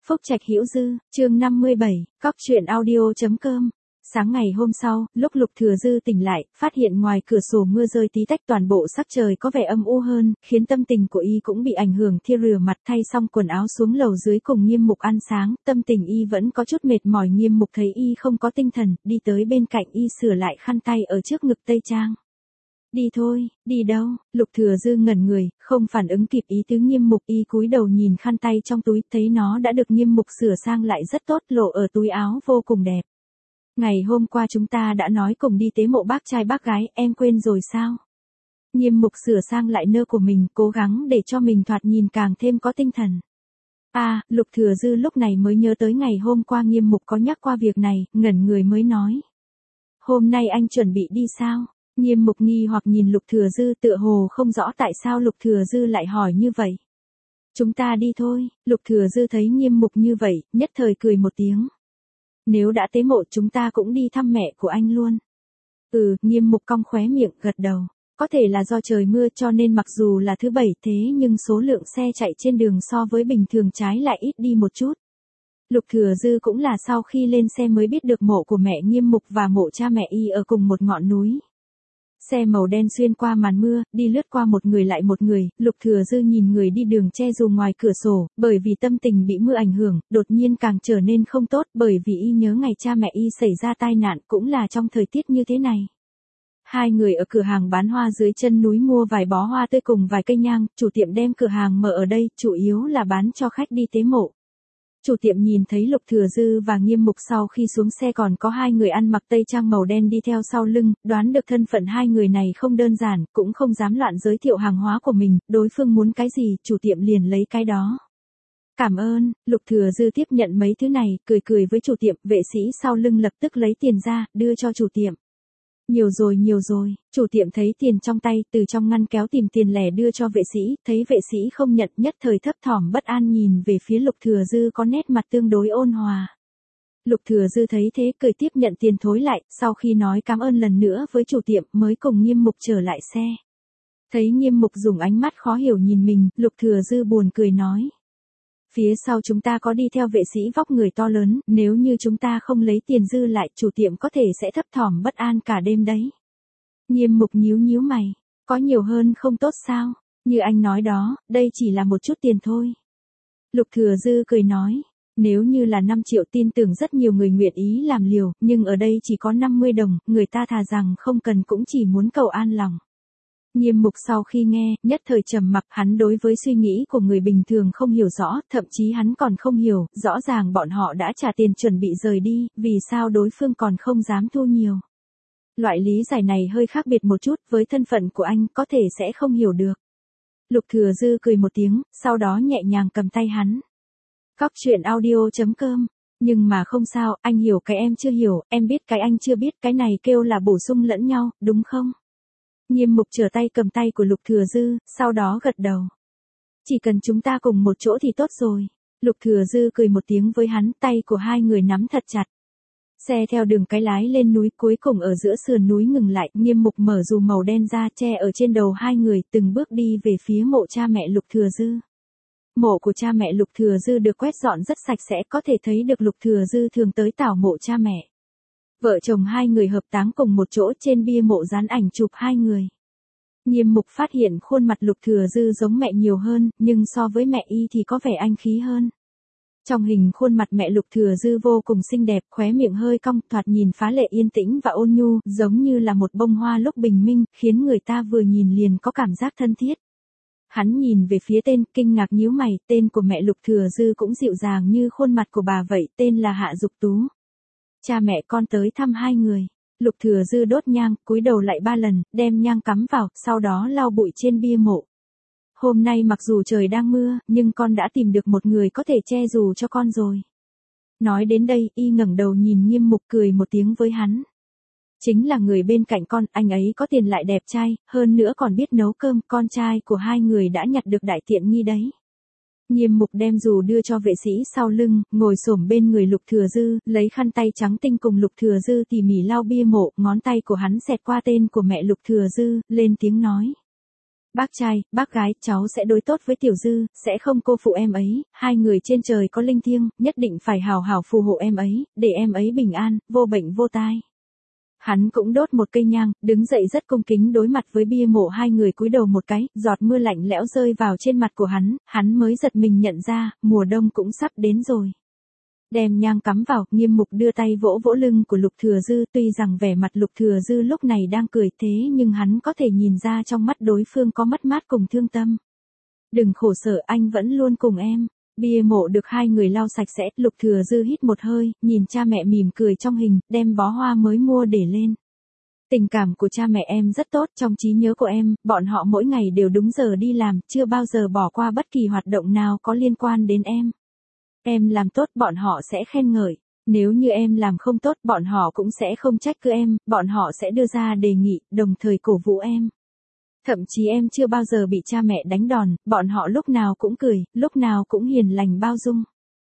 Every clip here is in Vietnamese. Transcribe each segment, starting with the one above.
Phúc Trạch Hữu Dư, chương 57, cóc truyện audio.com. Sáng ngày hôm sau, lúc Lục Thừa Dư tỉnh lại, phát hiện ngoài cửa sổ mưa rơi tí tách, toàn bộ sắc trời có vẻ âm u hơn, khiến tâm tình của y cũng bị ảnh hưởng. Thi rửa mặt thay xong quần áo xuống lầu dưới cùng Nghiêm Mục ăn sáng, tâm tình y vẫn có chút mệt mỏi. Nghiêm Mục thấy y không có tinh thần, đi tới bên cạnh y sửa lại khăn tay ở trước ngực tây trang. Đi thôi. Đi đâu? Lục Thừa Dư ngẩn người, không phản ứng kịp ý tứ Nghiêm Mục. Y cúi đầu nhìn khăn tay trong túi, thấy nó đã được Nghiêm Mục sửa sang lại rất tốt, lộ ở túi áo vô cùng đẹp. Ngày hôm qua chúng ta đã nói cùng đi tế mộ bác trai bác gái, em quên rồi sao? Nghiêm Mục sửa sang lại nơ của mình, cố gắng để cho mình thoạt nhìn càng thêm có tinh thần. Lục Thừa Dư lúc này mới nhớ tới ngày hôm qua Nghiêm Mục có nhắc qua việc này, ngẩn người mới nói. Hôm nay anh chuẩn bị đi sao? Nghiêm Mục nghi hoặc nhìn Lục Thừa Dư, tựa hồ không rõ tại sao Lục Thừa Dư lại hỏi như vậy. Chúng ta đi thôi. Lục Thừa Dư thấy Nghiêm Mục như vậy, nhất thời cười một tiếng. Nếu đã tế mộ chúng ta cũng đi thăm mẹ của anh luôn. Nghiêm Mục cong khóe miệng, gật đầu. Có thể là do trời mưa cho nên mặc dù là thứ bảy thế nhưng số lượng xe chạy trên đường so với bình thường trái lại ít đi một chút. Lục Thừa Dư cũng là sau khi lên xe mới biết được mộ của mẹ Nghiêm Mục và mộ cha mẹ y ở cùng một ngọn núi. Xe màu đen xuyên qua màn mưa, đi lướt qua một người lại một người. Lục Thừa Dư nhìn người đi đường che dù ngoài cửa sổ, bởi vì tâm tình bị mưa ảnh hưởng, đột nhiên càng trở nên không tốt, bởi vì y nhớ ngày cha mẹ y xảy ra tai nạn cũng là trong thời tiết như thế này. Hai người ở cửa hàng bán hoa dưới chân núi mua vài bó hoa tươi cùng vài cây nhang, chủ tiệm đem cửa hàng mở ở đây, chủ yếu là bán cho khách đi tế mộ. Chủ tiệm nhìn thấy Lục Thừa Dư và Nghiêm Mục sau khi xuống xe còn có hai người ăn mặc tây trang màu đen đi theo sau lưng, đoán được thân phận hai người này không đơn giản, cũng không dám loạn giới thiệu hàng hóa của mình, đối phương muốn cái gì, chủ tiệm liền lấy cái đó. Cảm ơn. Lục Thừa Dư tiếp nhận mấy thứ này, cười với chủ tiệm, vệ sĩ sau lưng lập tức lấy tiền ra, đưa cho chủ tiệm. Nhiều rồi, chủ tiệm thấy tiền trong tay, từ trong ngăn kéo tìm tiền lẻ đưa cho vệ sĩ, thấy vệ sĩ không nhận, nhất thời thấp thỏm bất an nhìn về phía Lục Thừa Dư có nét mặt tương đối ôn hòa. Lục Thừa Dư thấy thế cười tiếp nhận tiền thối lại, sau khi nói cảm ơn lần nữa với chủ tiệm mới cùng Nghiêm Mục trở lại xe. Thấy Nghiêm Mục dùng ánh mắt khó hiểu nhìn mình, Lục Thừa Dư buồn cười nói. Phía sau chúng ta có đi theo vệ sĩ vóc người to lớn, nếu như chúng ta không lấy tiền dư lại, chủ tiệm có thể sẽ thấp thỏm bất an cả đêm đấy. Nghiêm Mục nhíu mày, có nhiều hơn không tốt sao? Như anh nói đó, đây chỉ là một chút tiền thôi. Lục Thừa Dư cười nói, nếu như là 5 triệu tin tưởng rất nhiều người nguyện ý làm liều, nhưng ở đây chỉ có 50 đồng, người ta thà rằng không cần cũng chỉ muốn cầu an lòng. Nghiêm Mục sau khi nghe, nhất thời trầm mặc, hắn đối với suy nghĩ của người bình thường không hiểu rõ, thậm chí hắn còn không hiểu, rõ ràng bọn họ đã trả tiền chuẩn bị rời đi, vì sao đối phương còn không dám thu nhiều. Loại lý giải này hơi khác biệt một chút, với thân phận của anh có thể sẽ không hiểu được. Lục Thừa Dư cười một tiếng, sau đó nhẹ nhàng cầm tay hắn. Cóc truyện audio.com. Nhưng mà không sao, anh hiểu cái em chưa hiểu, em biết cái anh chưa biết, cái này kêu là bổ sung lẫn nhau, đúng không? Nghiêm Mục trở tay cầm tay của Lục Thừa Dư, sau đó gật đầu. Chỉ cần chúng ta cùng một chỗ thì tốt rồi. Lục Thừa Dư cười một tiếng với hắn, tay của hai người nắm thật chặt. Xe theo đường cái lái lên núi, cuối cùng ở giữa sườn núi ngừng lại, Nghiêm Mục mở dù màu đen ra che ở trên đầu hai người, từng bước đi về phía mộ cha mẹ Lục Thừa Dư. Mộ của cha mẹ Lục Thừa Dư được quét dọn rất sạch sẽ, có thể thấy được Lục Thừa Dư thường tới tảo mộ cha mẹ. Vợ chồng hai người hợp táng cùng một chỗ, trên bia mộ dán ảnh chụp hai người. Nghiêm Mục phát hiện khuôn mặt Lục Thừa Dư giống mẹ nhiều hơn, nhưng so với mẹ y thì có vẻ anh khí hơn. Trong hình khuôn mặt mẹ Lục Thừa Dư vô cùng xinh đẹp, khóe miệng hơi cong, thoạt nhìn phá lệ yên tĩnh và ôn nhu, giống như là một bông hoa lúc bình minh, khiến người ta vừa nhìn liền có cảm giác thân thiết. Hắn nhìn về phía tên, kinh ngạc nhíu mày, tên của mẹ Lục Thừa Dư cũng dịu dàng như khuôn mặt của bà vậy, tên là Hạ Dục Tú. Cha mẹ con tới thăm hai người. Lục Thừa Dư đốt nhang, cúi đầu lại 3 lần, đem nhang cắm vào, sau đó lau bụi trên bia mộ. Hôm nay mặc dù trời đang mưa, nhưng con đã tìm được một người có thể che dù cho con rồi. Nói đến đây, y ngẩng đầu nhìn Nghiêm Mục cười một tiếng với hắn. Chính là người bên cạnh con, anh ấy có tiền lại đẹp trai, hơn nữa còn biết nấu cơm, con trai của hai người đã nhặt được đại tiện nghi đấy. Nghiêm Mục đem dù đưa cho vệ sĩ sau lưng, ngồi xổm bên người Lục Thừa Dư, lấy khăn tay trắng tinh cùng Lục Thừa Dư tỉ mỉ lau bia mộ, ngón tay của hắn xẹt qua tên của mẹ Lục Thừa Dư, lên tiếng nói. Bác trai, bác gái, cháu sẽ đối tốt với Tiểu Dư, sẽ không cô phụ em ấy, hai người trên trời có linh thiêng, nhất định phải hào hào phù hộ em ấy, để em ấy bình an, vô bệnh vô tai. Hắn cũng đốt một cây nhang, đứng dậy rất cung kính đối mặt với bia mộ, hai người cúi đầu một cái, giọt mưa lạnh lẽo rơi vào trên mặt của hắn mới giật mình nhận ra, mùa đông cũng sắp đến rồi. Đem nhang cắm vào, Nghiêm Mục đưa tay vỗ vỗ lưng của Lục Thừa Dư, tuy rằng vẻ mặt Lục Thừa Dư lúc này đang cười thế nhưng hắn có thể nhìn ra trong mắt đối phương có mất mát cùng thương tâm. Đừng khổ sở, anh vẫn luôn cùng em. Bia mộ được hai người lau sạch sẽ, Lục Thừa Dư hít một hơi, nhìn cha mẹ mỉm cười trong hình, đem bó hoa mới mua để lên. Tình cảm của cha mẹ em rất tốt, trong trí nhớ của em, bọn họ mỗi ngày đều đúng giờ đi làm, chưa bao giờ bỏ qua bất kỳ hoạt động nào có liên quan đến em. Em làm tốt, bọn họ sẽ khen ngợi. Nếu như em làm không tốt, bọn họ cũng sẽ không trách cứ em, bọn họ sẽ đưa ra đề nghị, đồng thời cổ vũ em. Thậm chí em chưa bao giờ bị cha mẹ đánh đòn, bọn họ lúc nào cũng cười, lúc nào cũng hiền lành bao dung.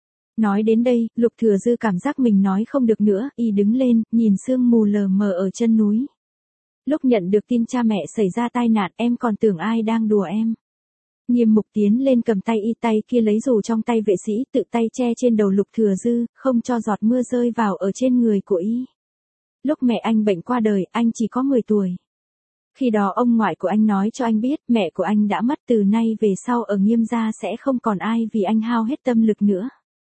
Nói đến đây, Lục Thừa Dư cảm giác mình nói không được nữa, y đứng lên, nhìn sương mù lờ mờ ở chân núi. Lúc nhận được tin cha mẹ xảy ra tai nạn, em còn tưởng ai đang đùa em. Nghiêm Mục tiến lên cầm tay y, tay kia lấy dù trong tay vệ sĩ, tự tay che trên đầu Lục Thừa Dư, không cho giọt mưa rơi vào ở trên người của y. Lúc mẹ anh bệnh qua đời, anh chỉ có 10 tuổi. Khi đó ông ngoại của anh nói cho anh biết, mẹ của anh đã mất, từ nay về sau ở Nghiêm gia sẽ không còn ai vì anh hao hết tâm lực nữa.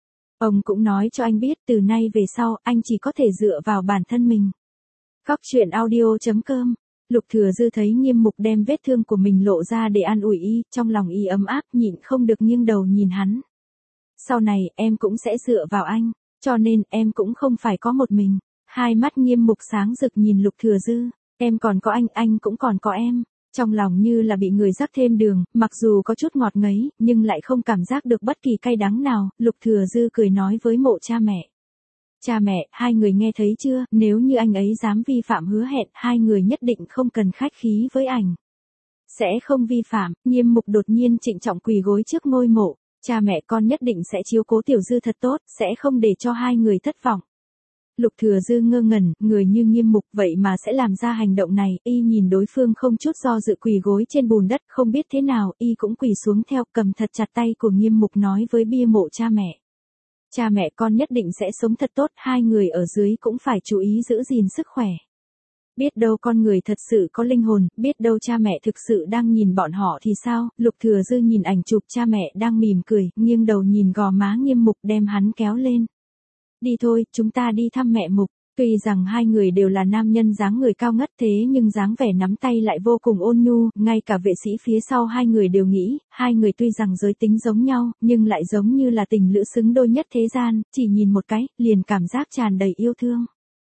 Ông cũng nói cho anh biết, từ nay về sau, anh chỉ có thể dựa vào bản thân mình. Góc truyện audio.com. Lục Thừa Dư thấy Nghiêm Mục đem vết thương của mình lộ ra để an ủi y, trong lòng y ấm áp, nhịn không được nghiêng đầu nhìn hắn. Sau này, em cũng sẽ dựa vào anh, cho nên em cũng không phải có một mình. Hai mắt Nghiêm Mục sáng rực nhìn Lục Thừa Dư, em còn có anh cũng còn có em. Trong lòng như là bị người rắc thêm đường, mặc dù có chút ngọt ngấy, nhưng lại không cảm giác được bất kỳ cay đắng nào. Lục Thừa Dư cười nói với mộ cha mẹ. Cha mẹ, hai người nghe thấy chưa, nếu như anh ấy dám vi phạm hứa hẹn, hai người nhất định không cần khách khí với ảnh. Sẽ không vi phạm. Nghiêm Mục đột nhiên trịnh trọng quỳ gối trước ngôi mộ. Cha mẹ con nhất định sẽ chiếu cố Tiểu Dư thật tốt, sẽ không để cho hai người thất vọng. Lục Thừa Dư ngơ ngẩn, người như Nghiêm Mục vậy mà sẽ làm ra hành động này, y nhìn đối phương không chút do dự quỳ gối trên bùn đất, không biết thế nào, y cũng quỳ xuống theo, cầm thật chặt tay của Nghiêm Mục nói với bia mộ cha mẹ. Cha mẹ con nhất định sẽ sống thật tốt, hai người ở dưới cũng phải chú ý giữ gìn sức khỏe. Biết đâu con người thật sự có linh hồn, biết đâu cha mẹ thực sự đang nhìn bọn họ thì sao. Lục Thừa Dư nhìn ảnh chụp cha mẹ đang mỉm cười, nghiêng đầu nhìn gò má Nghiêm Mục, đem hắn kéo lên. Đi thôi, chúng ta đi thăm mẹ Mục. Tuy rằng hai người đều là nam nhân dáng người cao ngất, thế nhưng dáng vẻ nắm tay lại vô cùng ôn nhu, ngay cả vệ sĩ phía sau hai người đều nghĩ, hai người tuy rằng giới tính giống nhau, nhưng lại giống như là tình lữ xứng đôi nhất thế gian, chỉ nhìn một cái, liền cảm giác tràn đầy yêu thương.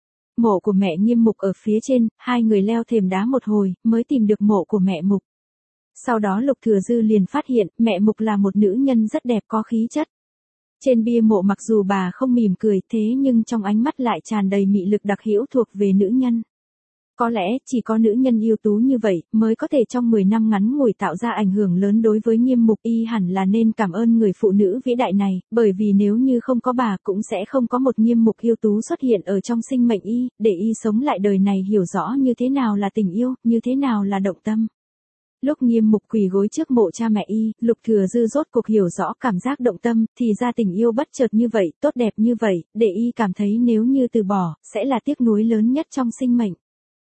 Mộ của mẹ Nghiêm Mục ở phía trên, hai người leo thềm đá một hồi, mới tìm được mộ của mẹ Mục. Sau đó Lục Thừa Dư liền phát hiện, mẹ Mục là một nữ nhân rất đẹp có khí chất. Trên bia mộ mặc dù bà không mỉm cười, thế nhưng trong ánh mắt lại tràn đầy mị lực đặc hữu thuộc về nữ nhân. Có lẽ, chỉ có nữ nhân ưu tú như vậy, mới có thể trong 10 năm ngắn ngủi tạo ra ảnh hưởng lớn đối với Nghiêm Mục. Y hẳn là nên cảm ơn người phụ nữ vĩ đại này, bởi vì nếu như không có bà cũng sẽ không có một Nghiêm Mục ưu tú xuất hiện ở trong sinh mệnh y, để y sống lại đời này hiểu rõ như thế nào là tình yêu, như thế nào là động tâm. Lúc Nghiêm Mục quỳ gối trước mộ cha mẹ y, Lục Thừa Dư rốt cuộc hiểu rõ cảm giác động tâm, thì ra tình yêu bất chợt như vậy, tốt đẹp như vậy, để y cảm thấy nếu như từ bỏ, sẽ là tiếc nuối lớn nhất trong sinh mệnh.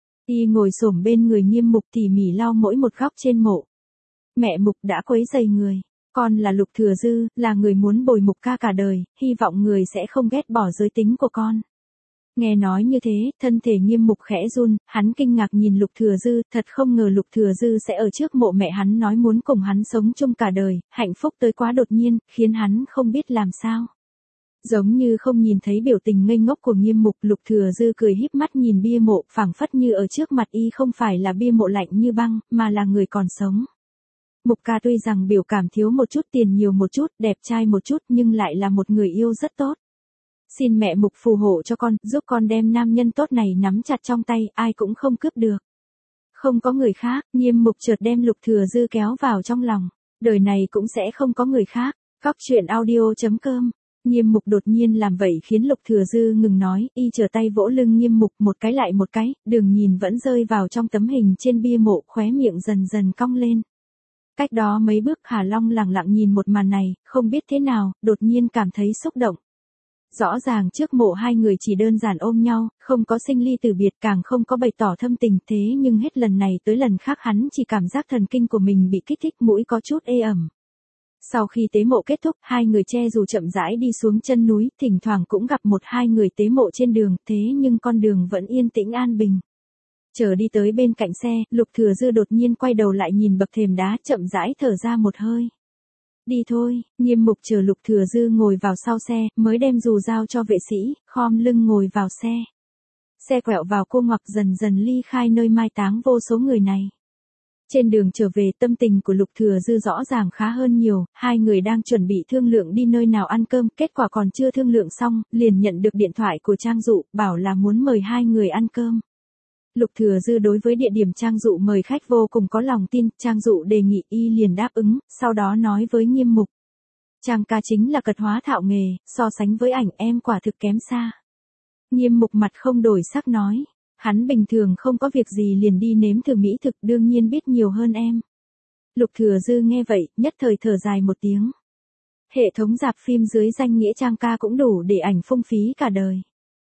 Y ngồi xổm bên người Nghiêm Mục tỉ mỉ lau mỗi một góc trên mộ. Mẹ Mục đã quấy rầy người, con là Lục Thừa Dư, là người muốn bồi Mục ca cả đời, hy vọng người sẽ không ghét bỏ giới tính của con. Nghe nói như thế, thân thể Nghiêm Mục khẽ run, hắn kinh ngạc nhìn Lục Thừa Dư, thật không ngờ Lục Thừa Dư sẽ ở trước mộ mẹ hắn nói muốn cùng hắn sống chung cả đời, hạnh phúc tới quá đột nhiên, khiến hắn không biết làm sao. Giống như không nhìn thấy biểu tình ngây ngốc của Nghiêm Mục, Lục Thừa Dư cười híp mắt nhìn bia mộ, phảng phất như ở trước mặt y không phải là bia mộ lạnh như băng, mà là người còn sống. Mục ca tuy rằng biểu cảm thiếu một chút, tiền nhiều một chút, đẹp trai một chút, nhưng lại là một người yêu rất tốt. Xin mẹ Mục phù hộ cho con, giúp con đem nam nhân tốt này nắm chặt trong tay, ai cũng không cướp được. Không có người khác. Nghiêm Mục chợt đem Lục Thừa Dư kéo vào trong lòng. Đời này cũng sẽ không có người khác. Góc truyện audio.com. Nghiêm Mục đột nhiên làm vậy khiến Lục Thừa Dư ngừng nói, y trở tay vỗ lưng Nghiêm Mục một cái lại một cái, đường nhìn vẫn rơi vào trong tấm hình trên bia mộ, khóe miệng dần dần cong lên. Cách đó mấy bước Hà Long lẳng lặng nhìn một màn này, không biết thế nào, đột nhiên cảm thấy xúc động. Rõ ràng trước mộ hai người chỉ đơn giản ôm nhau, không có sinh ly từ biệt, càng không có bày tỏ thâm tình, thế nhưng hết lần này tới lần khác hắn chỉ cảm giác thần kinh của mình bị kích thích, mũi có chút ê ẩm. Sau khi tế mộ kết thúc, hai người che dù chậm rãi đi xuống chân núi, thỉnh thoảng cũng gặp một hai người tế mộ trên đường, thế nhưng con đường vẫn yên tĩnh an bình. Chờ đi tới bên cạnh xe, Lục Thừa Dư đột nhiên quay đầu lại nhìn bậc thềm đá, chậm rãi thở ra một hơi. Đi thôi, Nghiêm Mục chờ Lục Thừa Dư ngồi vào sau xe, mới đem dù giao cho vệ sĩ, khom lưng ngồi vào xe. Xe quẹo vào cô ngoặc dần dần ly khai nơi mai táng vô số người này. Trên đường trở về, tâm tình của Lục Thừa Dư rõ ràng khá hơn nhiều, hai người đang chuẩn bị thương lượng đi nơi nào ăn cơm, kết quả còn chưa thương lượng xong, liền nhận được điện thoại của Trang Dụ, bảo là muốn mời hai người ăn cơm. Lục Thừa Dư đối với địa điểm Trang Dụ mời khách vô cùng có lòng tin, Trang Dụ đề nghị y liền đáp ứng, sau đó nói với Nghiêm Mục. Trang ca chính là cật hóa thạo nghề, so sánh với ảnh em quả thực kém xa. Nghiêm Mục mặt không đổi sắc nói, hắn bình thường không có việc gì liền đi nếm thử mỹ thực, đương nhiên biết nhiều hơn em. Lục Thừa Dư nghe vậy, nhất thời thở dài một tiếng. Hệ thống rạp phim dưới danh nghĩa Trang ca cũng đủ để ảnh phung phí cả đời.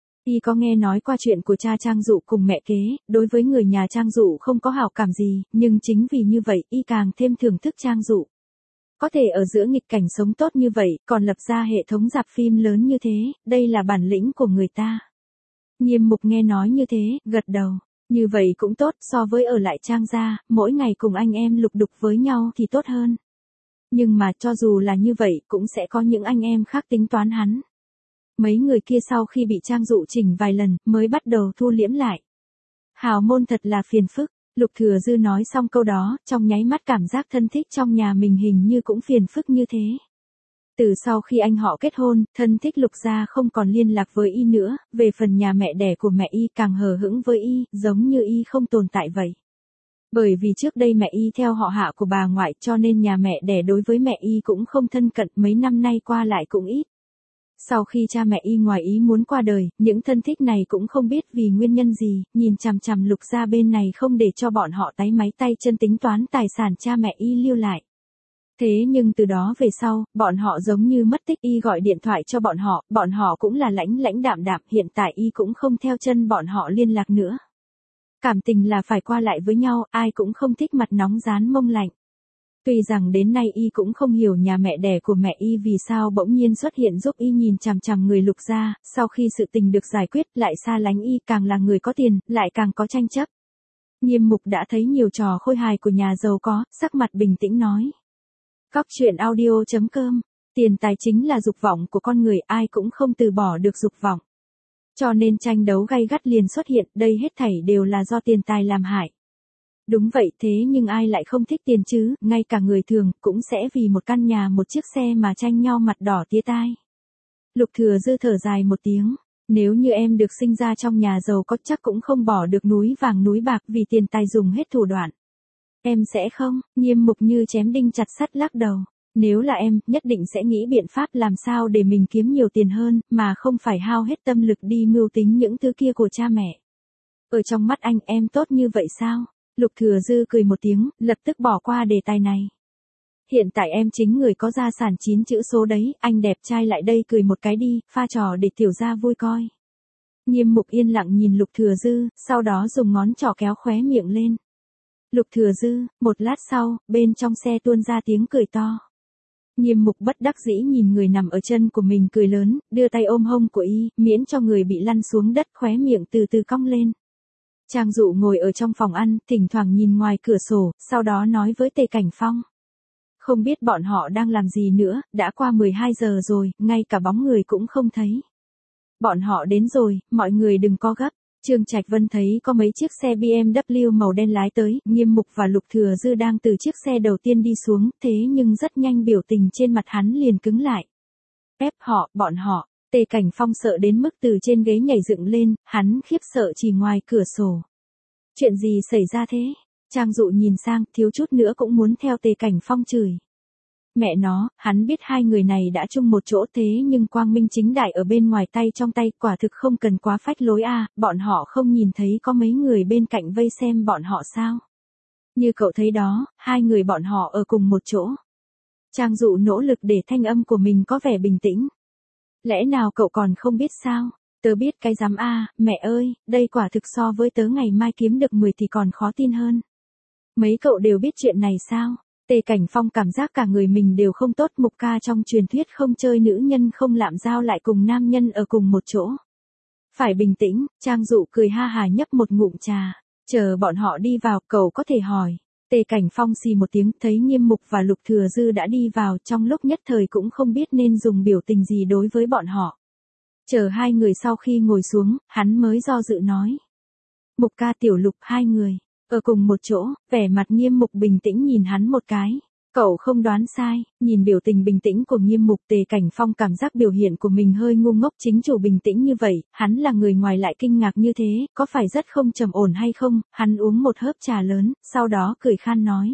Y có nghe nói qua chuyện của cha Trang Dụ cùng mẹ kế, đối với người nhà Trang Dụ không có hảo cảm gì, nhưng chính vì như vậy, y càng thêm thưởng thức Trang Dụ. Có thể ở giữa nghịch cảnh sống tốt như vậy, còn lập ra hệ thống rạp phim lớn như thế, đây là bản lĩnh của người ta. Nghiêm Mục nghe nói như thế, gật đầu. Như vậy cũng tốt, so với ở lại Trang gia, mỗi ngày cùng anh em lục đục với nhau thì tốt hơn. Nhưng mà cho dù là như vậy, cũng sẽ có những anh em khác tính toán hắn. Mấy người kia sau khi bị Trang Dụ chỉnh vài lần, mới bắt đầu thu liễm lại. Hào môn thật là phiền phức. Lục Thừa Dư nói xong câu đó, trong nháy mắt cảm giác thân thích trong nhà mình hình như cũng phiền phức như thế. Từ sau khi anh họ kết hôn, thân thích Lục gia không còn liên lạc với y nữa, về phần nhà mẹ đẻ của mẹ y càng hờ hững với y, giống như y không tồn tại vậy. Bởi vì trước đây mẹ y theo họ hạ của bà ngoại, cho nên nhà mẹ đẻ đối với mẹ y cũng không thân cận, mấy năm nay qua lại cũng ít. Sau khi cha mẹ y ngoài ý muốn qua đời, những thân thích này cũng không biết vì nguyên nhân gì, nhìn chằm chằm Lục gia bên này không để cho bọn họ táy máy tay chân tính toán tài sản cha mẹ y lưu lại. Thế nhưng từ đó về sau, bọn họ giống như mất tích, y gọi điện thoại cho bọn họ cũng là lãnh đạm đạm, hiện tại y cũng không theo chân bọn họ liên lạc nữa. Cảm tình là phải qua lại với nhau, ai cũng không thích mặt nóng rán mông lạnh. Tuy rằng đến nay y cũng không hiểu nhà mẹ đẻ của mẹ y vì sao bỗng nhiên xuất hiện giúp y nhìn chằm chằm người Lục gia, sau khi sự tình được giải quyết lại xa lánh y, càng là người có tiền, lại càng có tranh chấp. Nghiêm Mục đã thấy nhiều trò khôi hài của nhà giàu có, sắc mặt bình tĩnh nói. Góc truyện audio.com, tiền tài chính là dục vọng của con người, ai cũng không từ bỏ được dục vọng. Cho nên tranh đấu gay gắt liền xuất hiện, đây hết thảy đều là do tiền tài làm hại. Đúng vậy, thế nhưng ai lại không thích tiền chứ, ngay cả người thường, cũng sẽ vì một căn nhà một chiếc xe mà tranh nhau mặt đỏ tía tai. Lục Thừa Dư thở dài một tiếng, nếu như em được sinh ra trong nhà giàu có chắc cũng không bỏ được núi vàng núi bạc vì tiền tài dùng hết thủ đoạn. Em sẽ không, Nghiêm Mục như chém đinh chặt sắt lắc đầu. Nếu là em, nhất định sẽ nghĩ biện pháp làm sao để mình kiếm nhiều tiền hơn, mà không phải hao hết tâm lực đi mưu tính những thứ kia của cha mẹ. Ở trong mắt anh em tốt như vậy sao? Lục Thừa Dư cười một tiếng, lập tức bỏ qua đề tài này. Hiện tại em chính người có gia sản 9 chữ số đấy, anh đẹp trai lại đây cười một cái đi, pha trò để tiểu gia vui coi. Nghiêm Mục yên lặng nhìn Lục Thừa Dư, sau đó dùng ngón trỏ kéo khóe miệng lên. Lục Thừa Dư, một lát sau, bên trong xe tuôn ra tiếng cười to. Nghiêm Mục bất đắc dĩ nhìn người nằm ở chân của mình cười lớn, đưa tay ôm hông của y, miễn cho người bị lăn xuống đất, khóe miệng từ từ cong lên. Trang Dụ ngồi ở trong phòng ăn, thỉnh thoảng nhìn ngoài cửa sổ, sau đó nói với Tề Cảnh Phong. Không biết bọn họ đang làm gì nữa, đã qua 12 giờ rồi, ngay cả bóng người cũng không thấy. Bọn họ đến rồi, mọi người đừng có gấp. Trương Trạch Vân thấy có mấy chiếc xe BMW màu đen lái tới, Nghiêm Mục và Lục Thừa Dư đang từ chiếc xe đầu tiên đi xuống, thế nhưng rất nhanh biểu tình trên mặt hắn liền cứng lại. Ép họ, bọn họ, Tề Cảnh Phong sợ đến mức từ trên ghế nhảy dựng lên, hắn khiếp sợ chỉ ngoài cửa sổ. Chuyện gì xảy ra thế? Trang Dụ nhìn sang, thiếu chút nữa cũng muốn theo Tề Cảnh Phong chửi. Mẹ nó, hắn biết hai người này đã chung một chỗ thế nhưng quang minh chính đại ở bên ngoài tay trong tay, quả thực không cần quá phách lối a, bọn họ không nhìn thấy có mấy người bên cạnh vây xem bọn họ sao? Như cậu thấy đó, hai người bọn họ ở cùng một chỗ. Trang Dụ nỗ lực để thanh âm của mình có vẻ bình tĩnh. Lẽ nào cậu còn không biết sao? Tớ biết cái dám a, mẹ ơi, đây quả thực so với tớ ngày mai kiếm được 10 thì còn khó tin hơn. Mấy cậu đều biết chuyện này sao? Tề Cảnh Phong cảm giác cả người mình đều không tốt, Mục Ca trong truyền thuyết không chơi nữ nhân không lạm giao lại cùng nam nhân ở cùng một chỗ. Phải bình tĩnh, Trang Dụ cười ha hà nhấp một ngụm trà. Chờ bọn họ đi vào, cậu có thể hỏi. Tề Cảnh Phong xì một tiếng, thấy Nghiêm Mục và Lục Thừa Dư đã đi vào, trong lúc nhất thời cũng không biết nên dùng biểu tình gì đối với bọn họ. Chờ hai người sau khi ngồi xuống, hắn mới do dự nói. Mục Ca Tiểu Lục hai người, ở cùng một chỗ, vẻ mặt Nghiêm Mục bình tĩnh nhìn hắn một cái. Cậu không đoán sai, nhìn biểu tình bình tĩnh của Nghiêm Mục, Tề Cảnh Phong cảm giác biểu hiện của mình hơi ngu ngốc, chính chủ bình tĩnh như vậy, hắn là người ngoài lại kinh ngạc như thế, có phải rất không trầm ổn hay không? Hắn uống một hớp trà lớn, sau đó cười khan nói.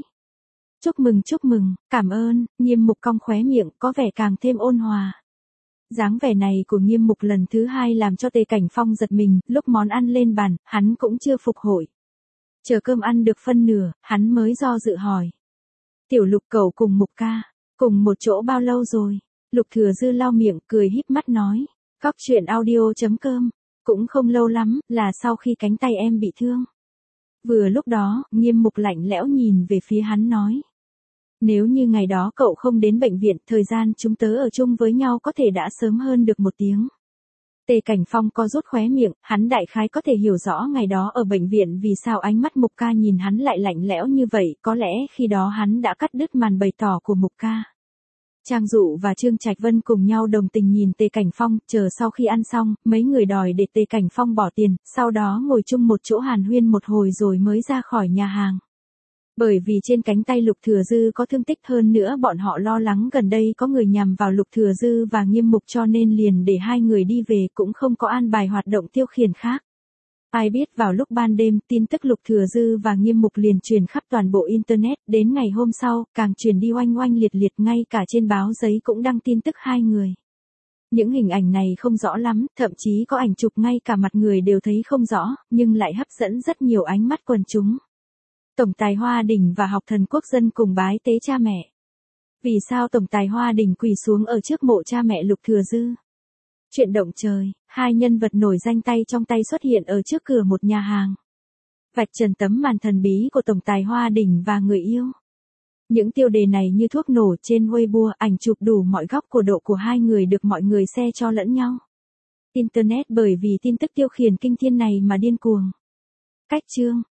Chúc mừng, cảm ơn. Nghiêm Mục cong khóe miệng, có vẻ càng thêm ôn hòa. Dáng vẻ này của Nghiêm Mục lần thứ hai làm cho Tề Cảnh Phong giật mình, lúc món ăn lên bàn, hắn cũng chưa phục hồi. Chờ cơm ăn được phân nửa, hắn mới do dự hỏi. Tiểu Lục cậu cùng Mục Ca, cùng một chỗ bao lâu rồi? Lục Thừa Dư lau miệng, cười híp mắt nói. Cóc truyện audio.com, cũng không lâu lắm, là sau khi cánh tay em bị thương. Vừa lúc đó, Nghiêm Mục lạnh lẽo nhìn về phía hắn nói. Nếu như ngày đó cậu không đến bệnh viện, thời gian chúng tớ ở chung với nhau có thể đã sớm hơn được 1 tiếng. Tề Cảnh Phong co rút khóe miệng, hắn đại khái có thể hiểu rõ ngày đó ở bệnh viện vì sao ánh mắt Mục Ca nhìn hắn lại lạnh lẽo như vậy, có lẽ khi đó hắn đã cắt đứt màn bày tỏ của Mục Ca. Trang Dụ và Trương Trạch Vân cùng nhau đồng tình nhìn Tề Cảnh Phong, chờ sau khi ăn xong, mấy người đòi để Tề Cảnh Phong bỏ tiền, sau đó ngồi chung một chỗ hàn huyên một hồi rồi mới ra khỏi nhà hàng. Bởi vì trên cánh tay Lục Thừa Dư có thương tích, hơn nữa bọn họ lo lắng gần đây có người nhằm vào Lục Thừa Dư và Nghiêm Mục cho nên liền để hai người đi về, cũng không có an bài hoạt động tiêu khiển khác. Ai biết vào lúc ban đêm, tin tức Lục Thừa Dư và Nghiêm Mục liền truyền khắp toàn bộ Internet, đến ngày hôm sau, càng truyền đi oanh oanh liệt liệt, ngay cả trên báo giấy cũng đăng tin tức hai người. Những hình ảnh này không rõ lắm, thậm chí có ảnh chụp ngay cả mặt người đều thấy không rõ, nhưng lại hấp dẫn rất nhiều ánh mắt quần chúng. Tổng tài Hoa Đình và Học Thần Quốc Dân cùng bái tế cha mẹ. Vì sao Tổng tài Hoa Đình quỳ xuống ở trước mộ cha mẹ Lục Thừa Dư? Chuyện động trời, hai nhân vật nổi danh tay trong tay xuất hiện ở trước cửa một nhà hàng. Vạch trần tấm màn thần bí của Tổng tài Hoa Đình và người yêu. Những tiêu đề này như thuốc nổ trên Weibo, ảnh chụp đủ mọi góc của độ của hai người được mọi người share cho lẫn nhau. Internet bởi vì tin tức tiêu khiển kinh thiên này mà điên cuồng. Cách chương